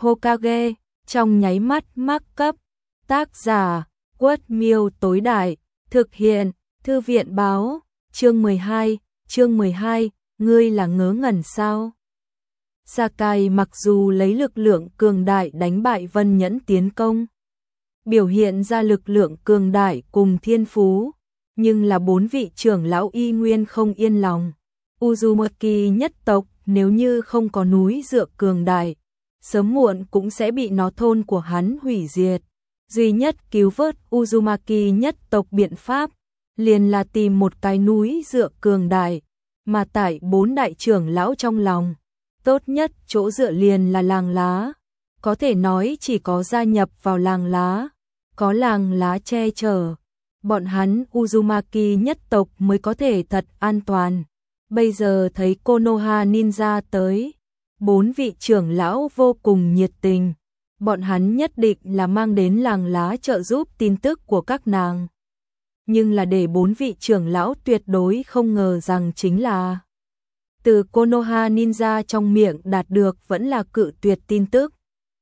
Hokage, trong nháy mắt mắc cấp. Tác giả, Quất Miêu tối đại, thực hiện, Thư viện báo, chương 12, ngươi là ngớ ngẩn sao? Sakai mặc dù lấy lực lượng cường đại đánh bại Vân Nhẫn tiến công, biểu hiện ra lực lượng cường đại cùng thiên phú, nhưng là 4 vị trưởng lão y nguyên không yên lòng. Uzumaki nhất tộc nếu như không có núi dựa cường đại, sớm muộn cũng sẽ bị nó thôn của hắn hủy diệt. Duy nhất cứu vớt Uzumaki nhất tộc biện pháp, liền là tìm một cái núi dựa cường đại, mà tại 4 đại trưởng lão trong lòng, tốt nhất chỗ dựa liền là làng lá. Có thể nói chỉ có gia nhập vào làng lá, có làng lá che chở, bọn hắn Uzumaki nhất tộc mới có thể thật an toàn. Bây giờ thấy Konoha Ninja tới, 4 vị trưởng lão vô cùng nhiệt tình, bọn hắn nhất định là mang đến làng lá trợ giúp tin tức của các nàng. Nhưng là để 4 vị trưởng lão tuyệt đối không ngờ rằng chính là từ Konoha Ninja trong miệng đạt được vẫn là cự tuyệt tin tức.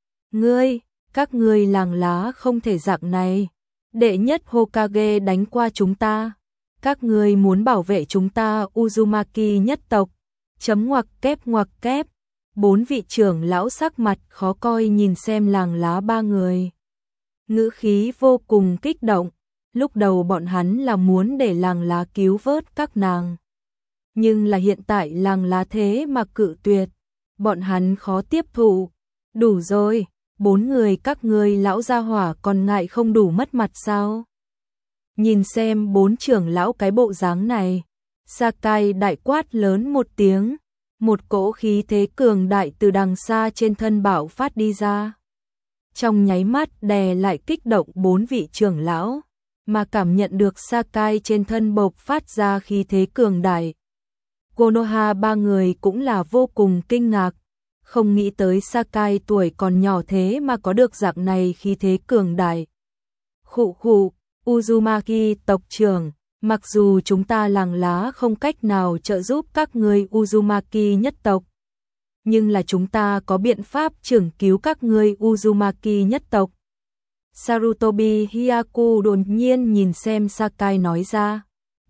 Các ngươi làng lá không thể dạng này. Đệ nhất Hokage đánh qua chúng ta. Các ngươi muốn bảo vệ chúng ta Uzumaki nhất tộc. Ngoặc kép. 4 vị trưởng lão sắc mặt khó coi nhìn xem làng lá 3 người. Ngữ khí vô cùng kích động. Lúc đầu bọn hắn là muốn để làng lá cứu vớt các nàng. Nhưng là hiện tại làng lá thế mà cự tuyệt. Bọn hắn khó tiếp thụ. Đủ rồi, 4 người các ngươi lão gia hỏa còn ngại không đủ mất mặt sao? Nhìn xem 4 trưởng lão cái bộ dáng này. Sakai đại quát lớn một tiếng. Một cỗ khí thế cường đại từ đằng xa trên thân bạo phát đi ra. Trong nháy mắt đè lại kích động 4 vị trưởng lão, mà cảm nhận được Sakai trên thân bộc phát ra khí thế cường đại. Konoha 3 người cũng là vô cùng kinh ngạc, không nghĩ tới Sakai tuổi còn nhỏ thế mà có được dạng này khí thế cường đại. Khụ, Uzumaki tộc trưởng, mặc dù chúng ta làng lá không cách nào trợ giúp các ngươi Uzumaki nhất tộc, nhưng là chúng ta có biện pháp trưởng cứu các ngươi Uzumaki nhất tộc. Sarutobi Hyaku đột nhiên nhìn xem Sakai nói ra.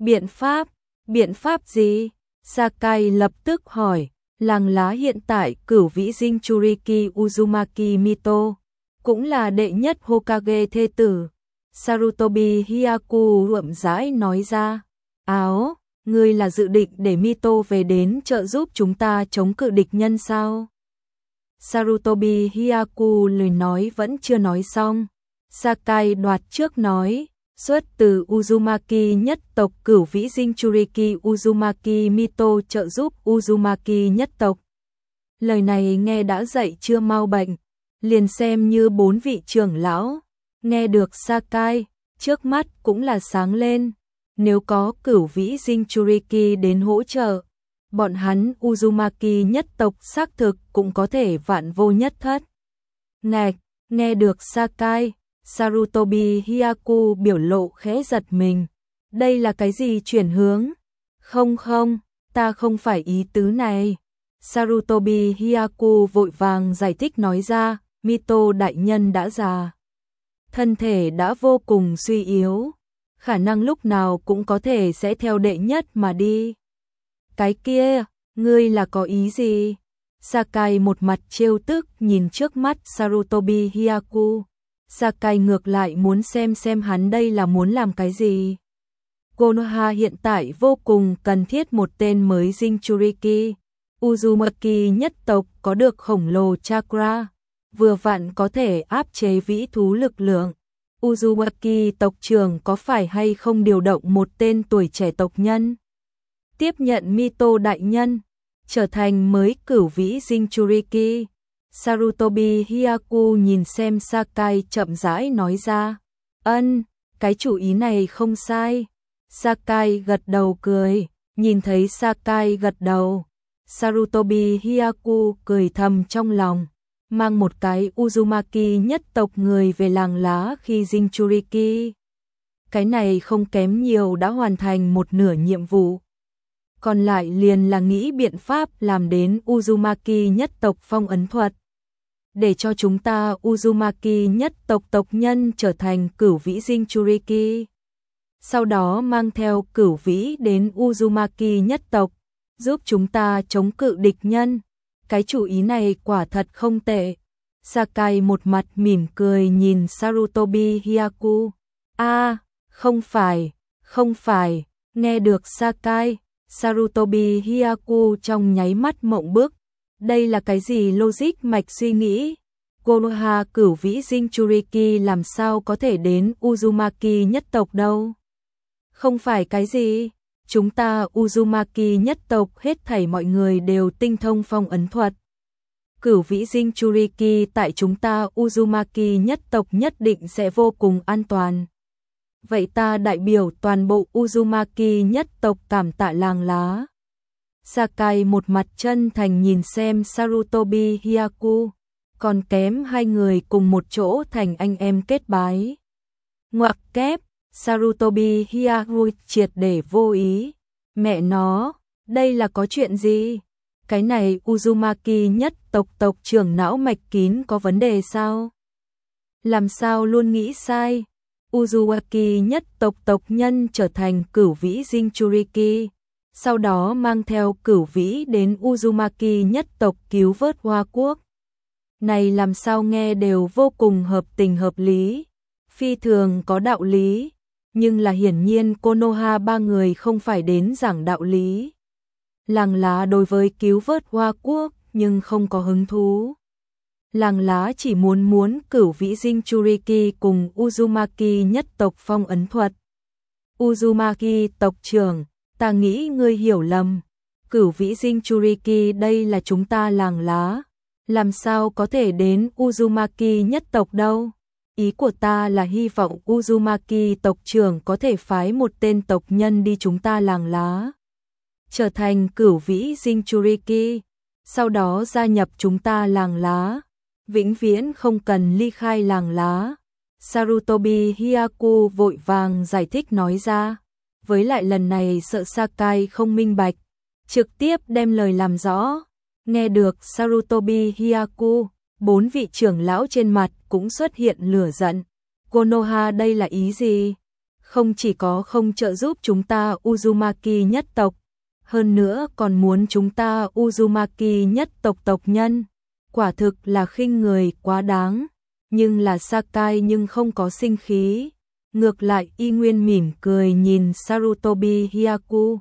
Biện pháp gì? Sakai lập tức hỏi. Làng lá hiện tại cửu vĩ Jinchuriki Uzumaki Mito, cũng là đệ nhất Hokage thê tử. Sarutobi Hyaku ậm rãi nói ra. Ngươi là dự định để Mito về đến trợ giúp chúng ta chống cự địch nhân sao? Sarutobi Hyaku lời nói vẫn chưa nói xong. Sakai đoạt trước nói, xuất từ Uzumaki nhất tộc cửu vĩ Jinchuriki Uzumaki Mito trợ giúp Uzumaki nhất tộc. Lời này nghe đã dậy chưa mau bệnh, liền xem như 4 vị trưởng lão. Nghe được Sakai, trước mắt cũng là sáng lên. Nếu có cửu vĩ Jinchuriki đến hỗ trợ, bọn hắn Uzumaki nhất tộc xác thực cũng có thể vạn vô nhất thất. Nghe được Sakai, Sarutobi Hyaku biểu lộ khẽ giật mình. Đây là cái gì chuyển hướng? Không, ta không phải ý tứ này. Sarutobi Hyaku vội vàng giải thích nói ra, Mito đại nhân đã già. Thân thể đã vô cùng suy yếu. Khả năng lúc nào cũng có thể sẽ theo đệ nhất mà đi. Cái kia, ngươi là có ý gì? Sakai một mặt trêu tức nhìn trước mắt Sarutobi Hyaku. Sakai ngược lại muốn xem hắn đây là muốn làm cái gì. Konoha hiện tại vô cùng cần thiết một tên mới Jinchuriki. Uzumaki nhất tộc có được khổng lồ chakra, vừa vặn có thể áp chế vĩ thú lực lượng. Uzumaki tộc trưởng có phải hay không điều động một tên tuổi trẻ tộc nhân, tiếp nhận Mito đại nhân, trở thành mới cửu vĩ Jinchuriki. Sarutobi Hyaku nhìn xem Sakai chậm rãi nói ra. Cái chủ ý này không sai. Sakai gật đầu cười, nhìn thấy Sakai gật đầu. Sarutobi Hyaku cười thầm trong lòng, mang một cái Uzumaki nhất tộc người về làng lá khi Jinchuriki. Cái này không kém nhiều đã hoàn thành một nửa nhiệm vụ. Còn lại liền là nghĩ biện pháp làm đến Uzumaki nhất tộc phong ấn thuật. để cho chúng ta Uzumaki nhất tộc tộc nhân trở thành cửu vĩ Jinchuriki. Sau đó mang theo cửu vĩ đến Uzumaki nhất tộc, giúp chúng ta chống cự địch nhân. Cái chủ ý này quả thật không tệ. Sakai một mặt mỉm cười nhìn Sarutobi Hyaku. Không phải, nghe được Sakai, Sarutobi Hyaku trong nháy mắt mộng bức. Đây là cái gì logic mạch suy nghĩ? Konoha cửu vĩ Jinchuriki làm sao có thể đến Uzumaki nhất tộc đâu? Không phải cái gì? Chúng ta Uzumaki nhất tộc hết thảy mọi người đều tinh thông phong ấn thuật. Cửu vĩ Jinchuriki tại chúng ta Uzumaki nhất tộc nhất định sẽ vô cùng an toàn. Vậy ta đại biểu toàn bộ Uzumaki nhất tộc cảm tạ làng lá. Sakai một mặt chân thành nhìn xem Sarutobi Hyaku, còn kém hai người cùng một chỗ thành anh em kết bái. Ngoặc kép, Sarutobi Hyaku triệt để vô ý. Mẹ nó, đây là có chuyện gì? Cái này Uzumaki nhất tộc trưởng não mạch kín có vấn đề sao? Làm sao luôn nghĩ sai? Uzumaki nhất tộc nhân trở thành cửu vĩ Jinchuriki, sau đó mang theo cửu vĩ đến Uzumaki nhất tộc cứu vớt Hoa Quốc. Này làm sao nghe đều vô cùng hợp tình hợp lý, phi thường có đạo lý, nhưng là hiển nhiên Konoha ba người không phải đến giảng đạo lý. Làng lá đối với cứu vớt Hoa Quốc nhưng không có hứng thú. Làng lá chỉ muốn cửu vĩ Jinchuriki cùng Uzumaki nhất tộc phong ấn thuật. Uzumaki tộc trưởng, ta nghĩ ngươi hiểu lầm. Cửu vĩ Jinchuriki đây là chúng ta làng lá. Làm sao có thể đến Uzumaki nhất tộc đâu? Ý của ta là hy vọng Uzumaki tộc trưởng có thể phái một tên tộc nhân đi chúng ta làng lá, trở thành cửu vĩ Jinchuriki, sau đó gia nhập chúng ta làng lá, vĩnh viễn không cần ly khai làng lá. Sarutobi Hyaku vội vàng giải thích nói ra, với lại lần này sợ Sakai không minh bạch, trực tiếp đem lời làm rõ. Nghe được Sarutobi Hyaku, bốn vị trưởng lão trên mặt cũng xuất hiện lửa giận. Konoha đây là ý gì? Không chỉ có không trợ giúp chúng ta Uzumaki nhất tộc, hơn nữa còn muốn chúng ta Uzumaki nhất tộc nhân. Quả thực là khinh người quá đáng. Nhưng là Sakai nhưng không có sinh khí. Ngược lại y nguyên mỉm cười nhìn Sarutobi Hyaku.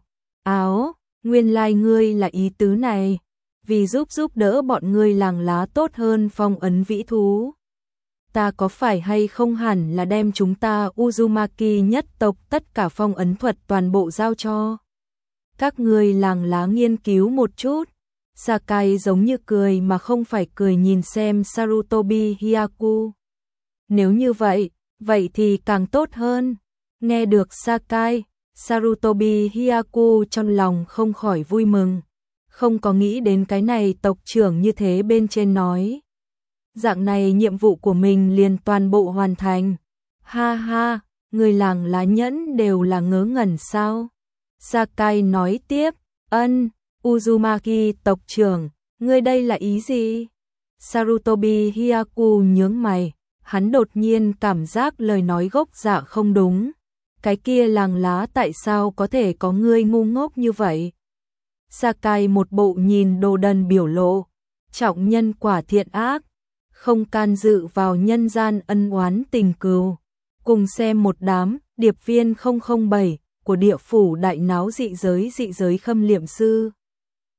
Nguyên lai ngươi là ý tứ này. Vì giúp đỡ bọn ngươi làng lá tốt hơn phong ấn vĩ thú. Ta có phải hay không hẳn là đem chúng ta Uzumaki nhất tộc tất cả phong ấn thuật toàn bộ giao cho các ngươi làng lá nghiên cứu một chút. Sakai giống như cười mà không phải cười nhìn xem Sarutobi Hyaku. Nếu như vậy thì càng tốt hơn. Nghe được Sakai, Sarutobi Hyaku trong lòng không khỏi vui mừng. Không có nghĩ đến cái này tộc trưởng như thế bên trên nói. Dạng này nhiệm vụ của mình liền toàn bộ hoàn thành. Ha ha, người làng lá nhẫn đều là ngớ ngẩn sao? Sakai nói tiếp, Uzumaki tộc trưởng, ngươi đây là ý gì? Sarutobi Hyaku nhướng mày, hắn đột nhiên cảm giác lời nói gốc dạ không đúng. Cái kia làng lá tại sao có thể có ngươi ngu ngốc như vậy? Sakai một bộ nhìn đồ đần biểu lộ, trọng nhân quả thiện ác, không can dự vào nhân gian ân oán tình cừu. Cùng xem một đám điệp viên 007 của địa phủ đại náo dị giới khâm liệm sư.